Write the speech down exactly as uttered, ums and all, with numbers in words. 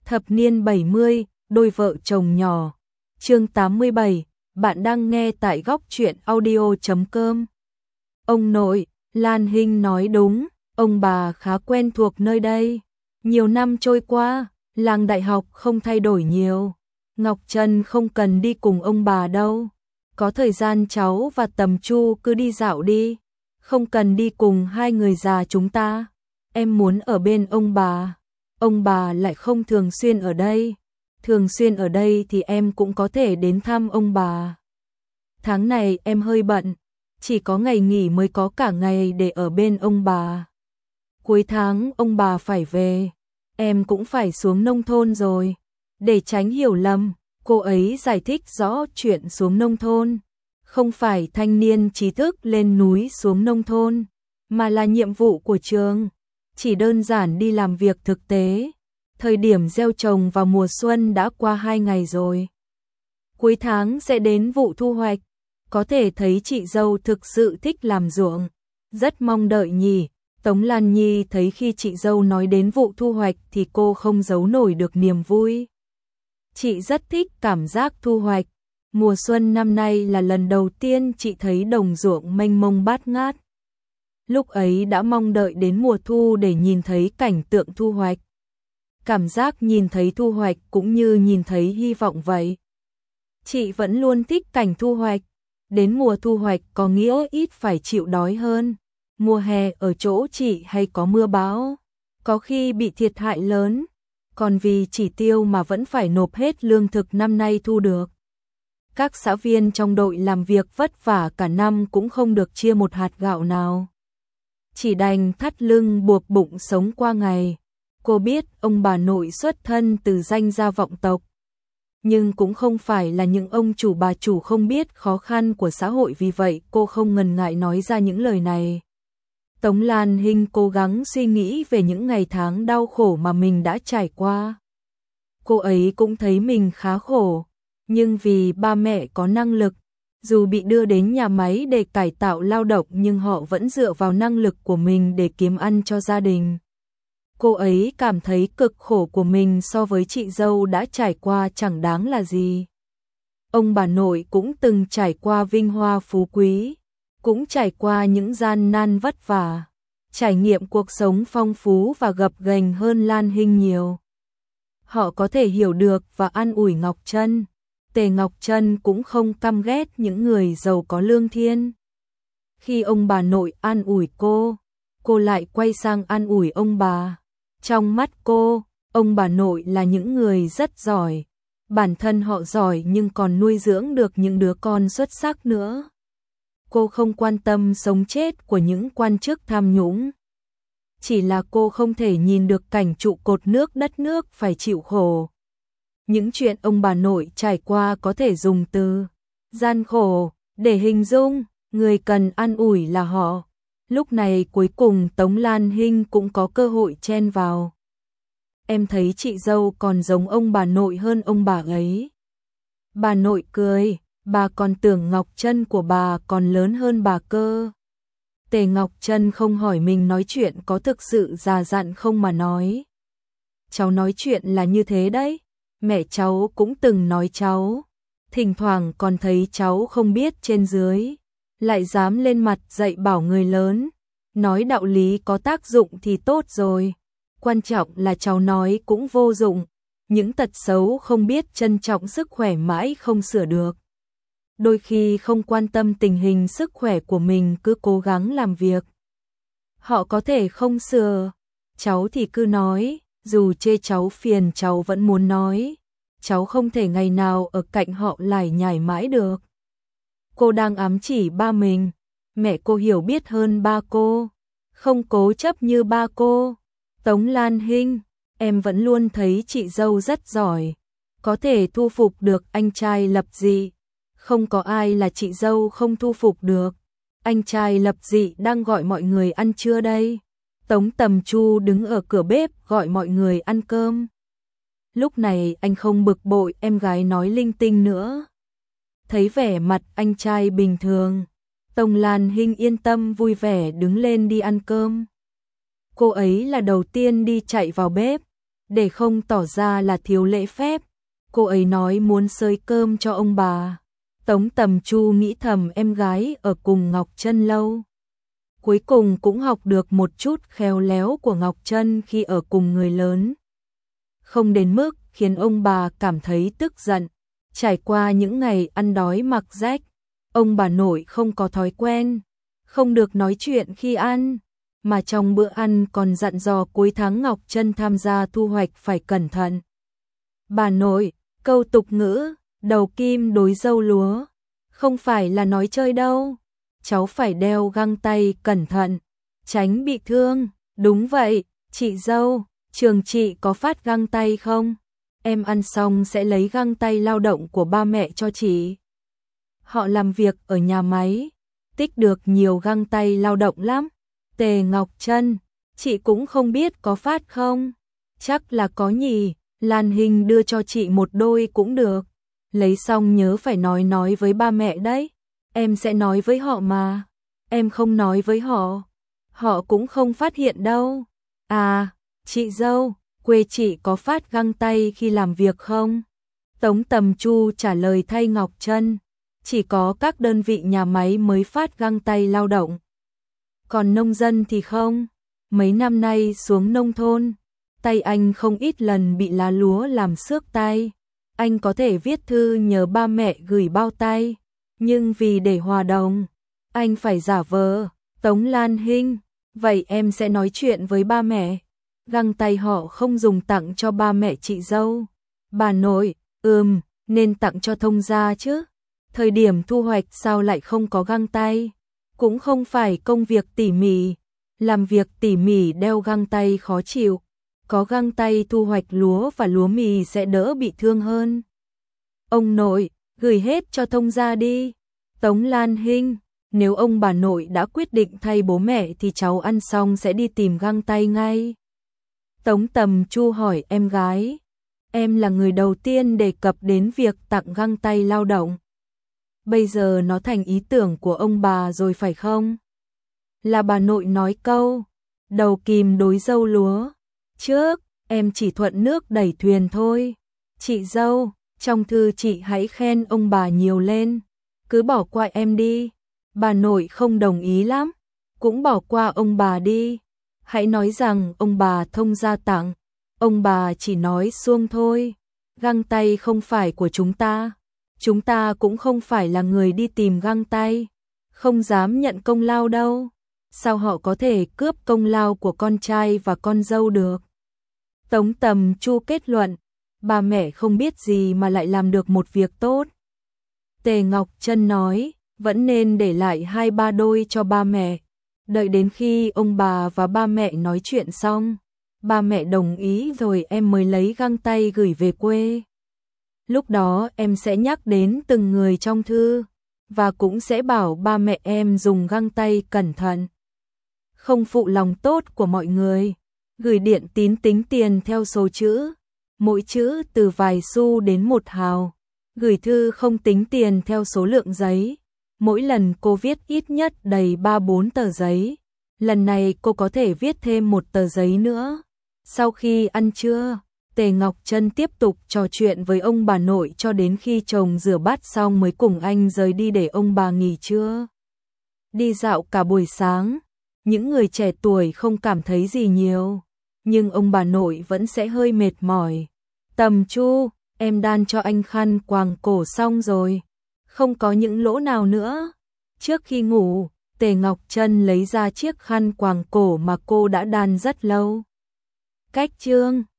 Thập niên bảy mươi, đôi vợ chồng nhỏ. Chương tám mươi bảy, bạn đang nghe tại góc truyện audio chấm com. Ông nội, Lan Hinh nói đúng, ông bà khá quen thuộc nơi đây. Nhiều năm trôi qua, làng đại học không thay đổi nhiều. Ngọc Trân không cần đi cùng ông bà đâu. Có thời gian cháu và Tầm Chu cứ đi dạo đi. Không cần đi cùng hai người già chúng ta. Em muốn ở bên ông bà. Ông bà lại không thường xuyên ở đây. Thường xuyên ở đây thì em cũng có thể đến thăm ông bà. Tháng này em hơi bận. Chỉ có ngày nghỉ mới có cả ngày để ở bên ông bà. Cuối tháng ông bà phải về. Em cũng phải xuống nông thôn rồi. Để tránh hiểu lầm, cô ấy giải thích rõ chuyện xuống nông thôn. Không phải thanh niên trí thức lên núi xuống nông thôn, mà là nhiệm vụ của trường. Chỉ đơn giản đi làm việc thực tế. Thời điểm gieo trồng vào mùa xuân đã qua hai ngày rồi. Cuối tháng sẽ đến vụ thu hoạch. Có thể thấy chị dâu thực sự thích làm ruộng. Rất mong đợi nhỉ. Tống Lan Nhi thấy khi chị dâu nói đến vụ thu hoạch thì cô không giấu nổi được niềm vui. Chị rất thích cảm giác thu hoạch. Mùa xuân năm nay là lần đầu tiên chị thấy đồng ruộng mênh mông bát ngát. Lúc ấy đã mong đợi đến mùa thu để nhìn thấy cảnh tượng thu hoạch. Cảm giác nhìn thấy thu hoạch cũng như nhìn thấy hy vọng vậy. Chị vẫn luôn thích cảnh thu hoạch. Đến mùa thu hoạch có nghĩa ít phải chịu đói hơn. Mùa hè ở chỗ chị hay có mưa bão, có khi bị thiệt hại lớn, còn vì chỉ tiêu mà vẫn phải nộp hết lương thực năm nay thu được. Các xã viên trong đội làm việc vất vả cả năm cũng không được chia một hạt gạo nào. Chỉ đành thắt lưng buộc bụng sống qua ngày. Cô biết ông bà nội xuất thân từ danh gia vọng tộc. Nhưng cũng không phải là những ông chủ bà chủ không biết khó khăn của xã hội, vì vậy cô không ngần ngại nói ra những lời này. Tống Lan Hinh cố gắng suy nghĩ về những ngày tháng đau khổ mà mình đã trải qua. Cô ấy cũng thấy mình khá khổ, nhưng vì ba mẹ có năng lực, dù bị đưa đến nhà máy để cải tạo lao động nhưng họ vẫn dựa vào năng lực của mình để kiếm ăn cho gia đình. Cô ấy cảm thấy cực khổ của mình so với chị dâu đã trải qua chẳng đáng là gì. Ông bà nội cũng từng trải qua vinh hoa phú quý, cũng trải qua những gian nan vất vả, trải nghiệm cuộc sống phong phú và gập ghềnh hơn Lan Hinh nhiều. Họ có thể hiểu được và an ủi Ngọc Trân. Tề Ngọc Trân cũng không căm ghét những người giàu có lương thiên. Khi ông bà nội an ủi cô, cô lại quay sang an ủi ông bà. Trong mắt cô, ông bà nội là những người rất giỏi. Bản thân họ giỏi nhưng còn nuôi dưỡng được những đứa con xuất sắc nữa. Cô không quan tâm sống chết của những quan chức tham nhũng. Chỉ là cô không thể nhìn được cảnh trụ cột nước đất nước phải chịu khổ. Những chuyện ông bà nội trải qua có thể dùng từ gian khổ để hình dung, người cần an ủi là họ. Lúc này cuối cùng Tống Lan Hinh cũng có cơ hội chen vào. Em thấy chị dâu còn giống ông bà nội hơn ông bà ấy. Bà nội cười, bà còn tưởng Ngọc Trân của bà còn lớn hơn bà cơ. Tề Ngọc Trân không hỏi mình nói chuyện có thực sự già dặn không mà nói. Cháu nói chuyện là như thế đấy, mẹ cháu cũng từng nói cháu. Thỉnh thoảng còn thấy cháu không biết trên dưới, lại dám lên mặt dạy bảo người lớn. Nói đạo lý có tác dụng thì tốt rồi. Quan trọng là cháu nói cũng vô dụng. Những tật xấu không biết trân trọng sức khỏe mãi không sửa được. Đôi khi không quan tâm tình hình sức khỏe của mình cứ cố gắng làm việc. Họ có thể không sửa. Cháu thì cứ nói, dù chê cháu phiền cháu vẫn muốn nói. Cháu không thể ngày nào ở cạnh họ lải nhải mãi được. Cô đang ám chỉ ba mình. Mẹ cô hiểu biết hơn ba cô, không cố chấp như ba cô. Tống Lan Hinh, em vẫn luôn thấy chị dâu rất giỏi, có thể thu phục được anh trai Lập Dị. Không có ai là chị dâu không thu phục được. Anh trai Lập Dị đang gọi mọi người ăn trưa đây. Tống Tầm Chu đứng ở cửa bếp gọi mọi người ăn cơm. Lúc này anh không bực bội em gái nói linh tinh nữa. Thấy vẻ mặt anh trai bình thường, Tống Lan Hinh yên tâm vui vẻ đứng lên đi ăn cơm. Cô ấy là đầu tiên đi chạy vào bếp, để không tỏ ra là thiếu lễ phép, cô ấy nói muốn xơi cơm cho ông bà. Tống Tầm Chu nghĩ thầm em gái ở cùng Ngọc Trân lâu, cuối cùng cũng học được một chút khéo léo của Ngọc Trân khi ở cùng người lớn. Không đến mức khiến ông bà cảm thấy tức giận. Trải qua những ngày ăn đói mặc rách, ông bà nội không có thói quen, không được nói chuyện khi ăn, mà trong bữa ăn còn dặn dò cuối tháng Ngọc Trân tham gia thu hoạch phải cẩn thận. Bà nội, câu tục ngữ, đầu kim đối dâu lúa, không phải là nói chơi đâu. Cháu phải đeo găng tay cẩn thận, tránh bị thương. Đúng vậy, chị dâu, trường chị có phát găng tay không? Em ăn xong sẽ lấy găng tay lao động của ba mẹ cho chị. Họ làm việc ở nhà máy, tích được nhiều găng tay lao động lắm. Tề Ngọc Trân, chị cũng không biết có phát không? Chắc là có nhỉ, Lan Hinh đưa cho chị một đôi cũng được. Lấy xong nhớ phải nói nói với ba mẹ đấy. Em sẽ nói với họ mà. Em không nói với họ, họ cũng không phát hiện đâu. À, chị dâu, quê chị có phát găng tay khi làm việc không? Tống Tầm Chu trả lời thay Ngọc Trân, chỉ có các đơn vị nhà máy mới phát găng tay lao động. Còn nông dân thì không. Mấy năm nay xuống nông thôn, tay anh không ít lần bị lá lúa làm xước tay. Anh có thể viết thư nhờ ba mẹ gửi bao tay, nhưng vì để hòa đồng, anh phải giả vờ. Tống Lan Hinh, vậy em sẽ nói chuyện với ba mẹ. Găng tay họ không dùng tặng cho ba mẹ chị dâu. Bà nội, ừm, nên tặng cho thông gia chứ. Thời điểm thu hoạch sao lại không có găng tay? Cũng không phải công việc tỉ mỉ. Làm việc tỉ mỉ đeo găng tay khó chịu. Có găng tay thu hoạch lúa và lúa mì sẽ đỡ bị thương hơn. Ông nội, gửi hết cho thông gia đi. Tống Lan Hinh, nếu ông bà nội đã quyết định thay bố mẹ thì cháu ăn xong sẽ đi tìm găng tay ngay. Tống Tầm Chu hỏi em gái, em là người đầu tiên đề cập đến việc tặng găng tay lao động. Bây giờ nó thành ý tưởng của ông bà rồi phải không? Là bà nội nói câu, đầu kìm đối dâu lúa. Trước, em chỉ thuận nước đẩy thuyền thôi. Chị dâu, trong thư chị hãy khen ông bà nhiều lên. Cứ bỏ qua em đi. Bà nội không đồng ý lắm. Cũng bỏ qua ông bà đi. Hãy nói rằng ông bà thông gia tặng. Ông bà chỉ nói suông thôi. Găng tay không phải của chúng ta. Chúng ta cũng không phải là người đi tìm găng tay. Không dám nhận công lao đâu. Sao họ có thể cướp công lao của con trai và con dâu được? Tống Tầm Chu kết luận, bà mẹ không biết gì mà lại làm được một việc tốt. Tề Ngọc Trân nói, vẫn nên để lại hai ba đôi cho ba mẹ. Đợi đến khi ông bà và ba mẹ nói chuyện xong, ba mẹ đồng ý rồi em mới lấy găng tay gửi về quê. Lúc đó em sẽ nhắc đến từng người trong thư, và cũng sẽ bảo ba mẹ em dùng găng tay cẩn thận. Không phụ lòng tốt của mọi người. Gửi điện tín tính tiền theo số chữ, mỗi chữ từ vài xu đến một hào. Gửi thư không tính tiền theo số lượng giấy. Mỗi lần cô viết ít nhất đầy ba bốn tờ giấy. Lần này cô có thể viết thêm một tờ giấy nữa. Sau khi ăn trưa, Tề Ngọc Trân tiếp tục trò chuyện với ông bà nội cho đến khi chồng rửa bát xong mới cùng anh rời đi để ông bà nghỉ trưa. Đi dạo cả buổi sáng, những người trẻ tuổi không cảm thấy gì nhiều, nhưng ông bà nội vẫn sẽ hơi mệt mỏi. Tầm Chu, em đan cho anh khăn quàng cổ xong rồi, không có những lỗ nào nữa. Trước khi ngủ, Tề Ngọc Trân lấy ra chiếc khăn quàng cổ mà cô đã đan rất lâu. Cách chương